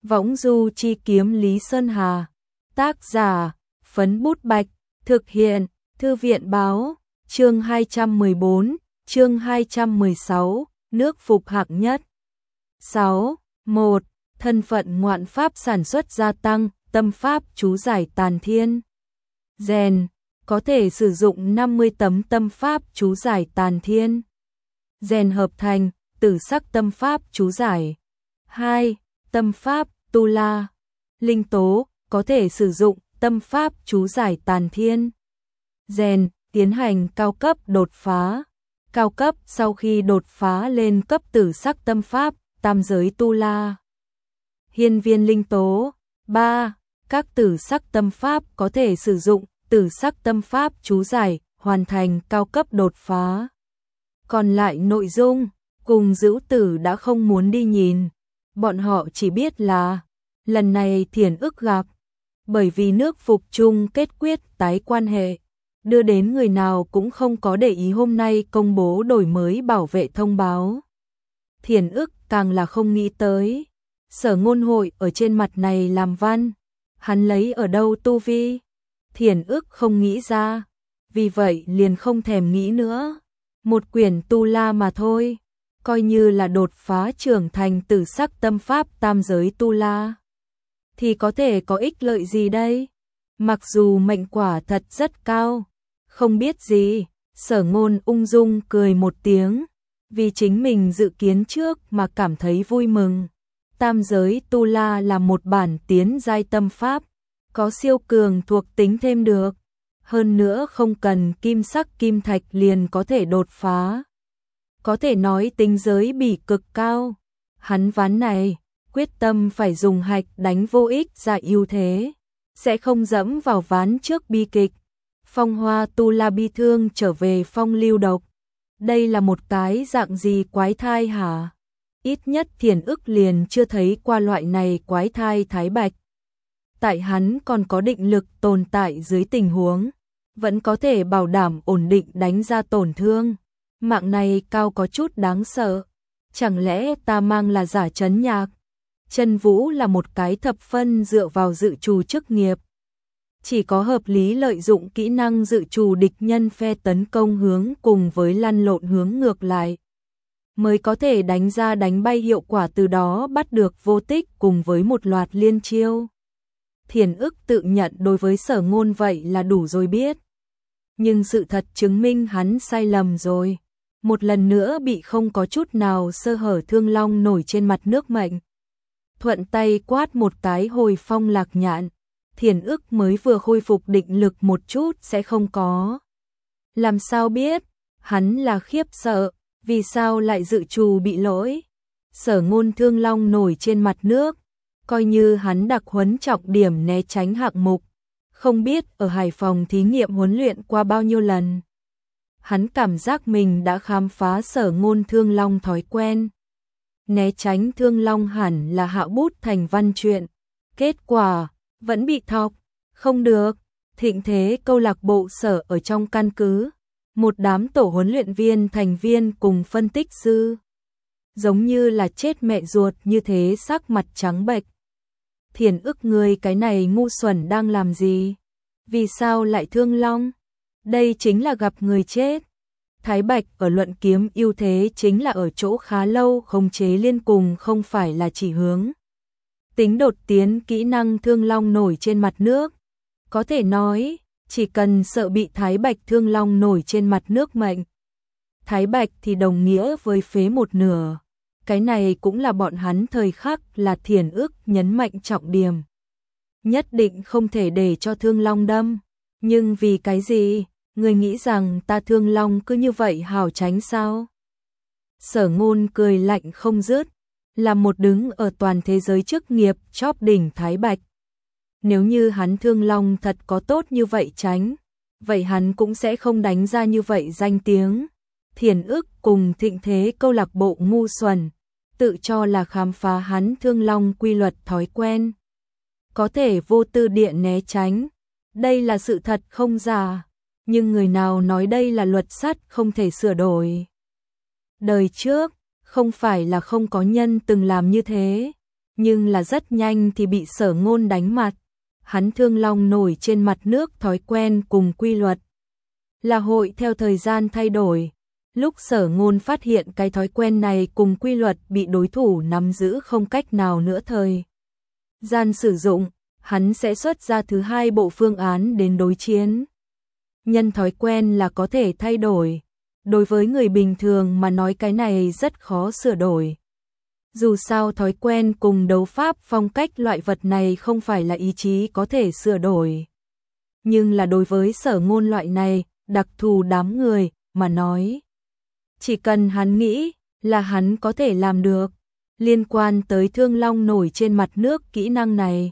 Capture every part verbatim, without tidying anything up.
Võng du chi kiếm Lý Sơn Hà. Tác giả, Phấn Bút Bạch. Thực hiện, Thư viện báo. Chương hai trăm mười bốn, chương hai trăm mười sáu, nước phục hạng nhất. sáu. một. Thân phận ngoạn pháp sản xuất gia tăng, tâm pháp chú giải tàn thiên. Rèn, có thể sử dụng năm mươi tấm tâm pháp chú giải tàn thiên. Rèn hợp thành, tử sắc tâm pháp chú giải. hai. Tâm pháp, tu la. Linh tố, có thể sử dụng tâm pháp chú giải tàn thiên. Rèn, tiến hành cao cấp đột phá. Cao cấp sau khi đột phá lên cấp tử sắc tâm pháp, tam giới tu la. Hiên viên linh tố. ba. Các tử sắc tâm pháp có thể sử dụng tử sắc tâm pháp chú giải, hoàn thành cao cấp đột phá. Còn lại nội dung, cùng Dữu Tử đã không muốn đi nhìn. Bọn họ chỉ biết là, lần này Thiển Ức gặp, bởi vì nước phục chung kết quyết tái quan hệ, đưa đến người nào cũng không có để ý hôm nay công bố đổi mới bảo vệ thông báo. Thiển Ức càng là không nghĩ tới, Sở Ngôn hội ở trên mặt này làm văn, hắn lấy ở đâu tu vi? Thiển Ức không nghĩ ra, vì vậy liền không thèm nghĩ nữa. Một quyển tu la mà thôi, coi như là đột phá trưởng thành tử sắc tâm pháp tam giới tu la, thì có thể có ích lợi gì đây? Mặc dù mệnh quả thật rất cao, không biết gì, Sở Ngôn ung dung cười một tiếng, vì chính mình dự kiến trước mà cảm thấy vui mừng. Tam giới tu la là một bản tiến giai tâm pháp, có siêu cường thuộc tính thêm được, hơn nữa không cần kim sắc kim thạch liền có thể đột phá. Có thể nói tính giới bỉ cực cao. Hắn ván này, quyết tâm phải dùng hạch đánh vô ích ra ưu thế, sẽ không dẫm vào ván trước bi kịch. Phong hoa tu la bi thương trở về phong lưu độc. Đây là một cái dạng gì quái thai hả? Ít nhất Thiển Ức liền chưa thấy qua loại này quái thai thái bạch. Tại hắn còn có định lực tồn tại dưới tình huống, vẫn có thể bảo đảm ổn định đánh ra tổn thương. Mạng này cao có chút đáng sợ. Chẳng lẽ ta mang là giả trấn nhạc? Chân Vũ là một cái thập phân dựa vào dự trù chức nghiệp. Chỉ có hợp lý lợi dụng kỹ năng dự trù địch nhân phe tấn công hướng cùng với lăn lộn hướng ngược lại, mới có thể đánh ra đánh bay hiệu quả, từ đó bắt được vô tích cùng với một loạt liên chiêu. Thiển Ức tự nhận đối với Sở Ngôn vậy là đủ rồi biết. Nhưng sự thật chứng minh hắn sai lầm rồi. Một lần nữa bị không có chút nào sơ hở Thương Long nổi trên mặt nước mệnh. Thuận tay quát một cái hồi phong lạc nhạn. Thiển Ức mới vừa khôi phục định lực một chút sẽ không có. Làm sao biết? Hắn là khiếp sợ. Vì sao lại dự trù bị lỗi? Sở Ngôn Thương Long nổi trên mặt nước, coi như hắn đặc huấn trọng điểm né tránh hạng mục, không biết ở Hải Phòng thí nghiệm huấn luyện qua bao nhiêu lần. Hắn cảm giác mình đã khám phá Sở Ngôn Thương Long thói quen. Né tránh Thương Long hẳn là hạ bút thành văn truyện, kết quả vẫn bị thọc. Không được, thịnh thế câu lạc bộ Sở ở trong căn cứ, một đám tổ huấn luyện viên thành viên cùng phân tích sư, giống như là chết mẹ ruột như thế, sắc mặt trắng bệch. Thiển Ức, người cái này ngu xuẩn đang làm gì? Vì sao lại Thương Long? Đây chính là gặp người chết. Thái Bạch ở luận kiếm ưu thế chính là ở chỗ khá lâu khống chế liên cùng, không phải là chỉ hướng. Tính đột tiến kỹ năng Thương Long nổi trên mặt nước. Có thể nói, chỉ cần sợ bị Thái Bạch Thương Long nổi trên mặt nước mệnh. Thái Bạch thì đồng nghĩa với phế một nửa. Cái này cũng là bọn hắn thời khắc là Thiển Ức nhấn mạnh trọng điểm. Nhất định không thể để cho Thương Long đâm. Nhưng vì cái gì? Người nghĩ rằng ta Thương Long cứ như vậy hào tránh sao? Sở Ngôn cười lạnh không dứt, là một đứng ở toàn thế giới chức nghiệp chóp đỉnh Thái Bạch. Nếu như hắn Thương Long thật có tốt như vậy tránh, vậy hắn cũng sẽ không đánh ra như vậy danh tiếng. Thiển Ức cùng thịnh thế câu lạc bộ ngu xuẩn, tự cho là khám phá hắn Thương Long quy luật thói quen. Có thể vô tư điện né tránh, đây là sự thật không giả, nhưng người nào nói đây là luật sắt không thể sửa đổi. Đời trước, không phải là không có nhân từng làm như thế. nhưng là rất nhanh thì bị Sở Ngôn đánh mặt. Hắn Thương Long nổi trên mặt nước thói quen cùng quy luật là hội theo thời gian thay đổi. Lúc Sở Ngôn phát hiện cái thói quen này cùng quy luật bị đối thủ nắm giữ không cách nào nữa thời gian sử dụng, hắn sẽ xuất ra thứ hai bộ phương án đến đối chiến. Nhân thói quen là có thể thay đổi. Đối với người bình thường mà nói cái này rất khó sửa đổi. Dù sao thói quen cùng đấu pháp phong cách loại vật này không phải là ý chí có thể sửa đổi. Nhưng là đối với Sở Ngôn loại này, đặc thù đám người, mà nói. Chỉ cần hắn nghĩ, là hắn có thể làm được. Liên quan tới Thương Long nổi trên mặt nước kỹ năng này.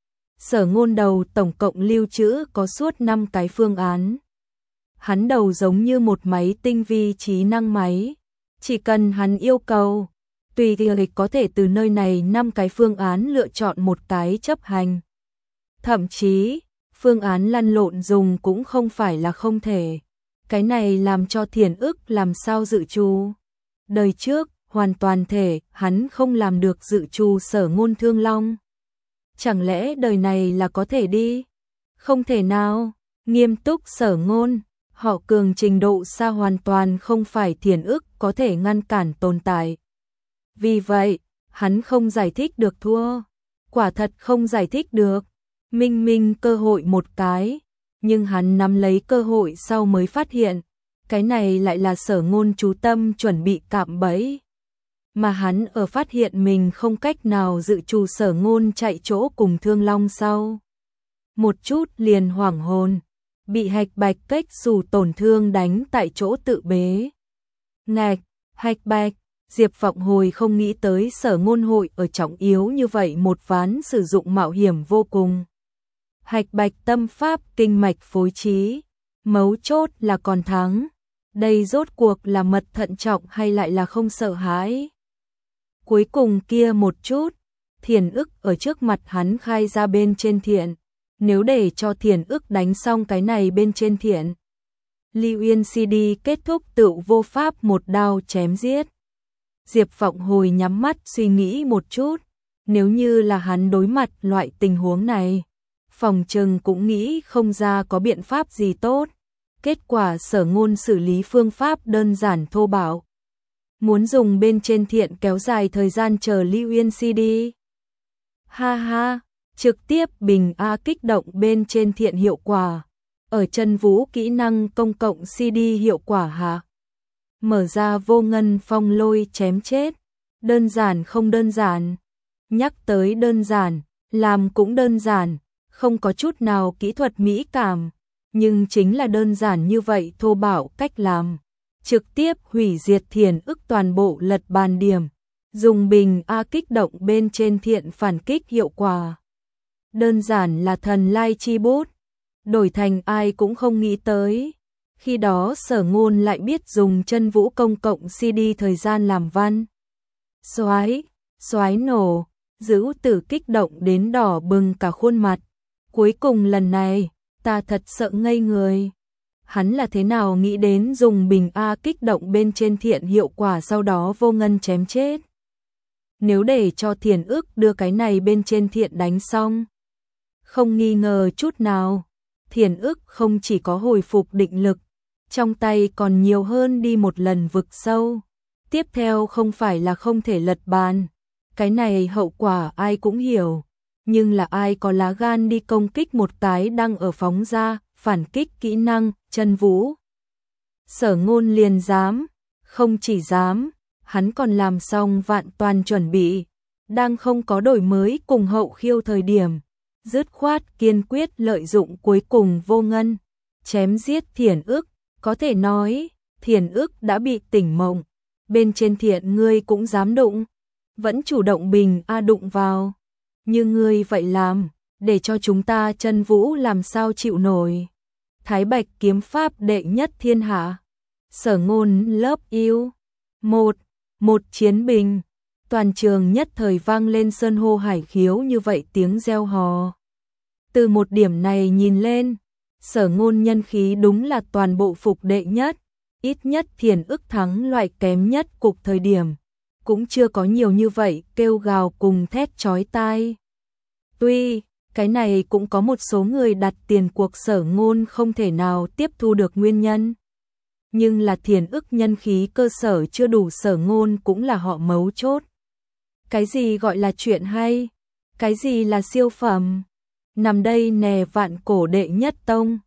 Sở Ngôn đầu tổng cộng lưu trữ có suốt năm cái phương án. Hắn đầu giống như một máy tinh vi trí năng máy. Chỉ cần hắn yêu cầu, tùy thì có thể từ nơi này năm cái phương án lựa chọn một cái chấp hành. Thậm chí, phương án lăn lộn dùng cũng không phải là không thể. Cái này làm cho Thiền Ức làm sao dự trù. Đời trước, hoàn toàn thể, hắn không làm được dự trù Sở Ngôn Thương Long. Chẳng lẽ đời này là có thể đi? Không thể nào. Nghiêm túc Sở Ngôn, họ cường trình độ xa hoàn toàn không phải Thiền Ức có thể ngăn cản tồn tại. Vì vậy, hắn không giải thích được thua. Quả thật không giải thích được. Minh minh cơ hội một cái. Nhưng hắn nắm lấy cơ hội sau mới phát hiện. Cái này lại là Sở Ngôn chú tâm chuẩn bị cạm bẫy. Mà hắn ở phát hiện mình không cách nào dự trù Sở Ngôn chạy chỗ cùng Thương Long sau. Một chút liền hoảng hồn. Bị Hạch Bạch cách dù tổn thương đánh tại chỗ tự bế. Ngạch, Hạch Bạch. Diệp Vọng Hồi không nghĩ tới Sở Ngôn hội ở trọng yếu như vậy một ván sử dụng mạo hiểm vô cùng. Hạch Bạch tâm pháp kinh mạch phối trí, mấu chốt là còn thắng. Đây rốt cuộc là mật thận trọng hay lại là không sợ hãi. Cuối cùng kia một chút, Thiền Ức ở trước mặt hắn khai ra bên trên thiện. Nếu để cho Thiền Ức đánh xong cái này bên trên thiện, Lưu Yên xê đê kết thúc tự vô pháp một đao chém giết. Diệp Vọng Hồi nhắm mắt suy nghĩ một chút, nếu như là hắn đối mặt loại tình huống này, phòng trừng cũng nghĩ không ra có biện pháp gì tốt. Kết quả Sở Ngôn xử lý phương pháp đơn giản thô bạo. Muốn dùng bên trên thiện kéo dài thời gian chờ Lưu Yên xê đê. Ha ha, trực tiếp bình A kích động bên trên thiện hiệu quả. Ở chân vũ kỹ năng công cộng xê đê hiệu quả hả? Mở ra vô ngân phong lôi chém chết. Đơn giản không đơn giản. Nhắc tới đơn giản, làm cũng đơn giản, không có chút nào kỹ thuật mỹ cảm. Nhưng chính là đơn giản như vậy thô bạo cách làm. Trực tiếp hủy diệt Thiền Ức toàn bộ lật bàn điểm. Dùng bình A kích động bên trên thiện phản kích hiệu quả. Đơn giản là thần lai chi bút. Đổi thành ai cũng không nghĩ tới. Khi đó Sở Ngôn lại biết dùng chân vũ công cộng xê đê thời gian làm văn. Xoái, xoái nổ, giữ tử kích động đến đỏ bừng cả khuôn mặt. Cuối cùng lần này, ta thật sợ ngây người. Hắn là thế nào nghĩ đến dùng bình A kích động bên trên thiện hiệu quả sau đó vô ngân chém chết. Nếu để cho Thiền Ức đưa cái này bên trên thiện đánh xong. Không nghi ngờ chút nào, Thiền Ức không chỉ có hồi phục định lực, trong tay còn nhiều hơn đi một lần vực sâu. Tiếp theo không phải là không thể lật bàn. Cái này hậu quả ai cũng hiểu. Nhưng là ai có lá gan đi công kích một cái đang ở phóng ra, phản kích kỹ năng, chân vũ. Sở Ngôn liền dám, không chỉ dám, hắn còn làm xong vạn toàn chuẩn bị. Đang không có đổi mới cùng hậu khiêu thời điểm. Dứt khoát kiên quyết lợi dụng cuối cùng vô ngân. Chém giết Thiền Ức. Có thể nói, Thiền Ức đã bị tỉnh mộng. Bên trên thiện ngươi cũng dám đụng. Vẫn chủ động bình A đụng vào. Như ngươi vậy làm, để cho chúng ta chân vũ làm sao chịu nổi. Thái Bạch kiếm pháp đệ nhất thiên hạ. Sở Ngôn lớp yêu. Một, một chiến bình. Toàn trường nhất thời vang lên sơn hô hải khiếu như vậy tiếng reo hò. Từ một điểm này nhìn lên, Sở Ngôn nhân khí đúng là toàn bộ phục đệ nhất. Ít nhất Thiền Ức thắng loại kém nhất cục thời điểm. cũng chưa có nhiều như vậy kêu gào cùng thét chói tai. Tuy, cái này cũng có một số người đặt tiền cuộc Sở Ngôn không thể nào tiếp thu được nguyên nhân. Nhưng là thiền ức nhân khí cơ sở chưa đủ, Sở Ngôn cũng là họ mấu chốt. Cái gì gọi là chuyện hay? Cái gì là siêu phẩm? Nằm đây nè, vạn cổ đệ nhất tông,